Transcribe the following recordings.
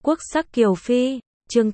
Quốc sắc kiều phi, chương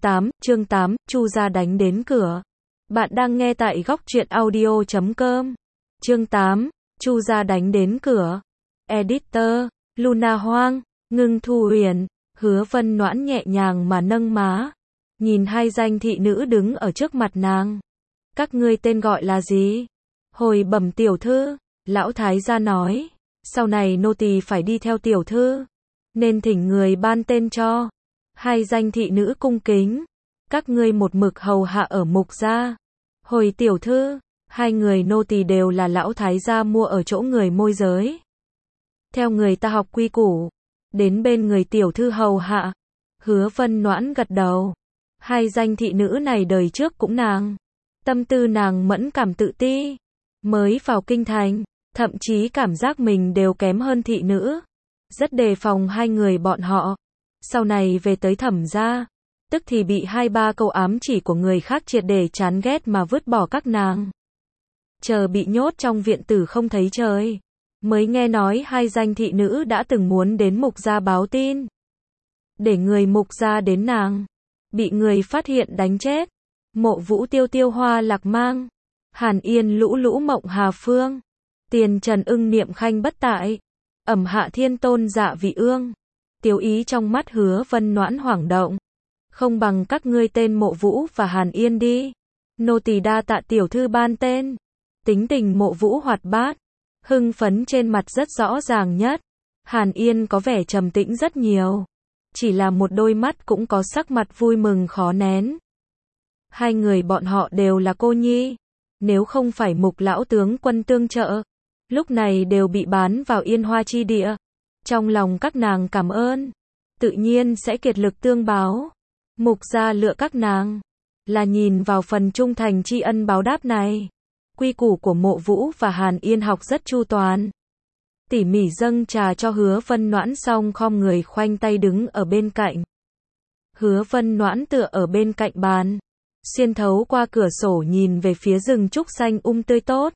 8, Chu gia đánh đến cửa. Bạn đang nghe tại góc truyện audio.com. Chương 8, Chu gia đánh đến cửa. Editor, Luna Hoang, Ngưng Thu Huyền, Hứa Vân Noãn nhẹ nhàng mà nâng má. Nhìn hai danh thị nữ đứng ở trước mặt nàng. Các ngươi tên gọi là gì? Hồi bẩm tiểu thư, lão thái gia nói. Sau này nô tỳ phải đi theo tiểu thư. Nên thỉnh người ban tên cho. Hai danh thị nữ cung kính. Các ngươi một mực hầu hạ ở Mục gia. Hồi tiểu thư, hai người nô tỳ đều là lão thái gia mua ở chỗ người môi giới. Theo người ta học quy củ. Đến bên người tiểu thư hầu hạ. Hứa Vân Noãn gật đầu. Hai danh thị nữ này đời trước cũng nàng. Tâm tư nàng mẫn cảm tự ti. Mới vào kinh thành, thậm chí cảm giác mình đều kém hơn thị nữ. Rất đề phòng hai người bọn họ. Sau này về tới Thẩm gia, tức thì bị hai ba câu ám chỉ của người khác triệt để chán ghét mà vứt bỏ các nàng. Chờ bị nhốt trong viện tử không thấy trời. Mới nghe nói hai danh thị nữ đã từng muốn đến Mục gia báo tin. Để người Mục gia đến nàng. Bị người phát hiện đánh chết. Mộ Vũ tiêu tiêu hoa lạc mang. Hàn Yên lũ lũ mộng hà phương. Tiền Trần ưng niệm khanh bất tại. Ẩm hạ thiên tôn dạ vị ương. Tiêu ý trong mắt Hứa Vân Noãn hoảng động. Không bằng các ngươi tên Mộ Vũ và Hàn Yên đi. Nô tỳ đa tạ tiểu thư ban tên. Tính tình Mộ Vũ hoạt bát. Hưng phấn trên mặt rất rõ ràng nhất. Hàn Yên có vẻ trầm tĩnh rất nhiều. Chỉ là một đôi mắt cũng có sắc mặt vui mừng khó nén. Hai người bọn họ đều là cô nhi. Nếu không phải Mục lão tướng quân tương trợ, lúc này đều bị bán vào Yên Hoa chi địa. Trong lòng các nàng cảm ơn, tự nhiên sẽ kiệt lực tương báo. Mục gia lựa các nàng, là nhìn vào phần trung thành tri ân báo đáp này. Quy củ của Mộ Vũ và Hàn Yên học rất chu toàn. Tỉ mỉ dâng trà cho Hứa Vân Noãn xong khom người khoanh tay đứng ở bên cạnh. Hứa Vân Noãn tựa ở bên cạnh bàn, xuyên thấu qua cửa sổ nhìn về phía rừng trúc xanh tươi tốt.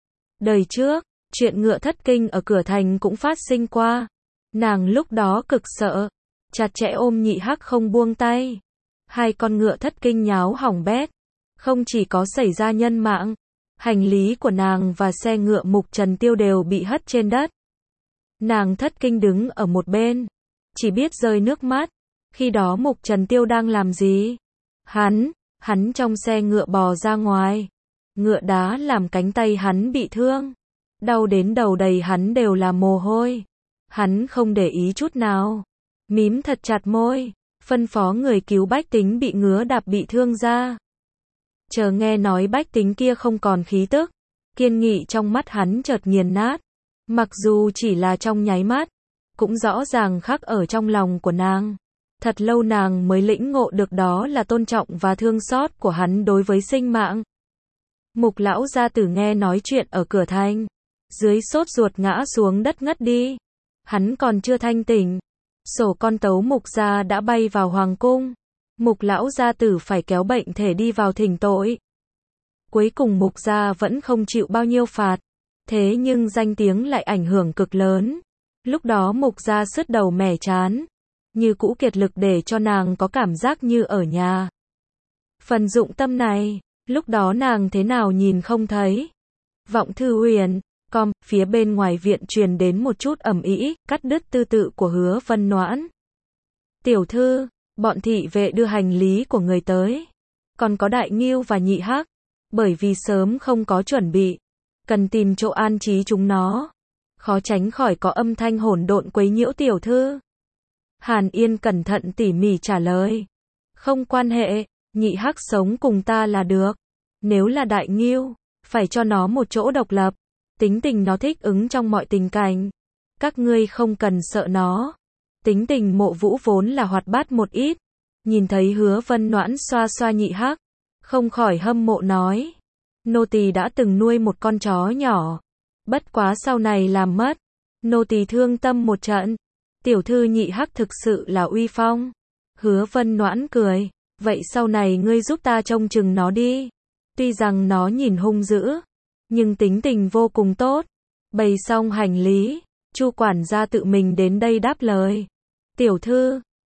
Đời trước, chuyện ngựa thất kinh ở cửa thành cũng phát sinh qua. Nàng lúc đó cực sợ, chặt chẽ ôm Nhị Hắc không buông tay. Hai con ngựa thất kinh nháo hỏng bét, không chỉ có xảy ra nhân mạng, hành lý của nàng và xe ngựa Mục Trần Tiêu đều bị hất trên đất. Nàng thất kinh đứng ở một bên, chỉ biết rơi nước mắt. Khi đó Mục Trần Tiêu đang làm gì? Hắn trong xe ngựa bò ra ngoài. Ngựa đá làm cánh tay hắn bị thương. Đau đến đầu đầy hắn đều là mồ hôi. Hắn không để ý chút nào. Mím thật chặt môi. Phân phó người cứu bách tính bị ngứa đạp bị thương ra. Chờ nghe nói bách tính kia không còn khí tức. Kiên nghị trong mắt hắn chợt nghiền nát. Mặc dù chỉ là trong nháy mắt, cũng rõ ràng khắc ở trong lòng của nàng. Thật lâu nàng mới lĩnh ngộ được đó là tôn trọng và thương xót của hắn đối với sinh mạng. Mục lão gia tử nghe nói chuyện ở cửa thành, dưới sốt ruột ngã xuống đất ngất đi. Hắn còn chưa thanh tỉnh, sổ con tấu Mục gia đã bay vào hoàng cung. Mục lão gia tử phải kéo bệnh thể đi vào thỉnh tội. Cuối cùng Mục gia vẫn không chịu bao nhiêu phạt, thế nhưng danh tiếng lại ảnh hưởng cực lớn. Lúc đó Mục gia sứt đầu mẻ trán, như cũ kiệt lực để cho nàng có cảm giác như ở nhà. Phần dụng tâm này, lúc đó nàng thế nào nhìn không thấy. Vọng Thư Huyền, phía bên ngoài viện truyền đến một chút ầm ĩ, cắt đứt tư tự của Hứa Vân Noãn. Tiểu thư, bọn thị vệ đưa hành lý của người tới. Còn có Đại Ngưu và Nhị Hắc, bởi vì sớm không có chuẩn bị, cần tìm chỗ an trí chúng nó. Khó tránh khỏi có âm thanh hỗn độn quấy nhiễu tiểu thư. Hàn Yên cẩn thận tỉ mỉ trả lời. Không quan hệ, Nhị Hắc sống cùng ta là được. Nếu là Đại Ngưu, phải cho nó một chỗ độc lập. Tính tình nó thích ứng trong mọi tình cảnh. Các ngươi không cần sợ nó. Tính tình Mộ Vũ vốn là hoạt bát một ít. Nhìn thấy Hứa Vân Noãn xoa xoa Nhị Hắc, không khỏi hâm mộ nói. Nô tỳ đã từng nuôi một con chó nhỏ. Bất quá sau này làm mất. Nô tỳ thương tâm một trận. Tiểu thư Nhị Hắc thực sự là uy phong. Hứa Vân Noãn cười. Vậy sau này ngươi giúp ta trông chừng nó đi. Tuy rằng nó nhìn hung dữ, nhưng tính tình vô cùng tốt. Bày xong hành lý, Chu quản gia tự mình đến đây đáp lời. Tiểu thư,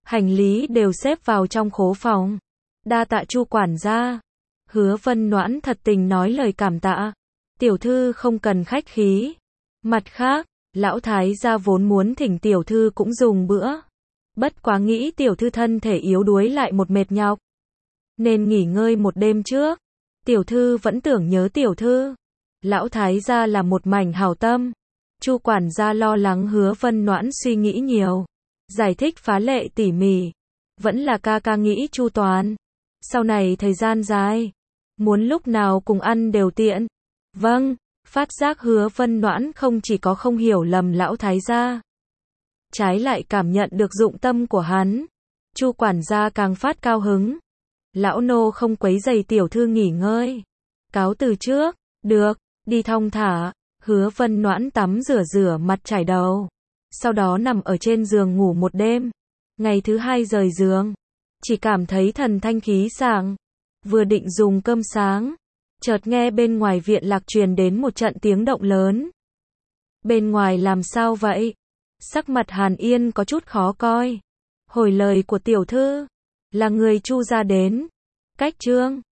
Hành lý đều xếp vào trong khố phòng. Đa tạ Chu quản gia. Hứa Vân Noãn thật tình nói lời cảm tạ. Tiểu thư không cần khách khí. Mặt khác, lão thái gia vốn muốn thỉnh tiểu thư cũng dùng bữa. Bất quá nghĩ tiểu thư thân thể yếu đuối lại một mệt nhọc, nên nghỉ ngơi một đêm trước. Tiểu thư vẫn tưởng nhớ tiểu thư. Lão thái gia là một mảnh hảo tâm. Chu quản gia lo lắng Hứa Vân Noãn suy nghĩ nhiều, giải thích phá lệ tỉ mỉ. Vẫn là ca ca nghĩ chu toàn. Sau này thời gian dài, muốn lúc nào cùng ăn đều tiện. Vâng, phát giác Hứa Vân Noãn không chỉ có không hiểu lầm lão thái gia, trái lại cảm nhận được dụng tâm của hắn. Chu quản gia càng phát cao hứng. Lão nô không quấy rầy tiểu thư nghỉ ngơi. Cáo từ trước. Được, đi thong thả. Hứa Vân Noãn tắm rửa mặt chải đầu. Sau đó nằm ở trên giường ngủ một đêm. Ngày thứ hai rời giường, chỉ cảm thấy thần thanh khí sảng. Vừa định dùng cơm sáng, chợt nghe bên ngoài viện lạc truyền đến một trận tiếng động lớn. Bên ngoài làm sao vậy? Sắc mặt Hàn Yên có chút khó coi. Hồi lời của tiểu thư, là người Chu gia đến. Cách trương.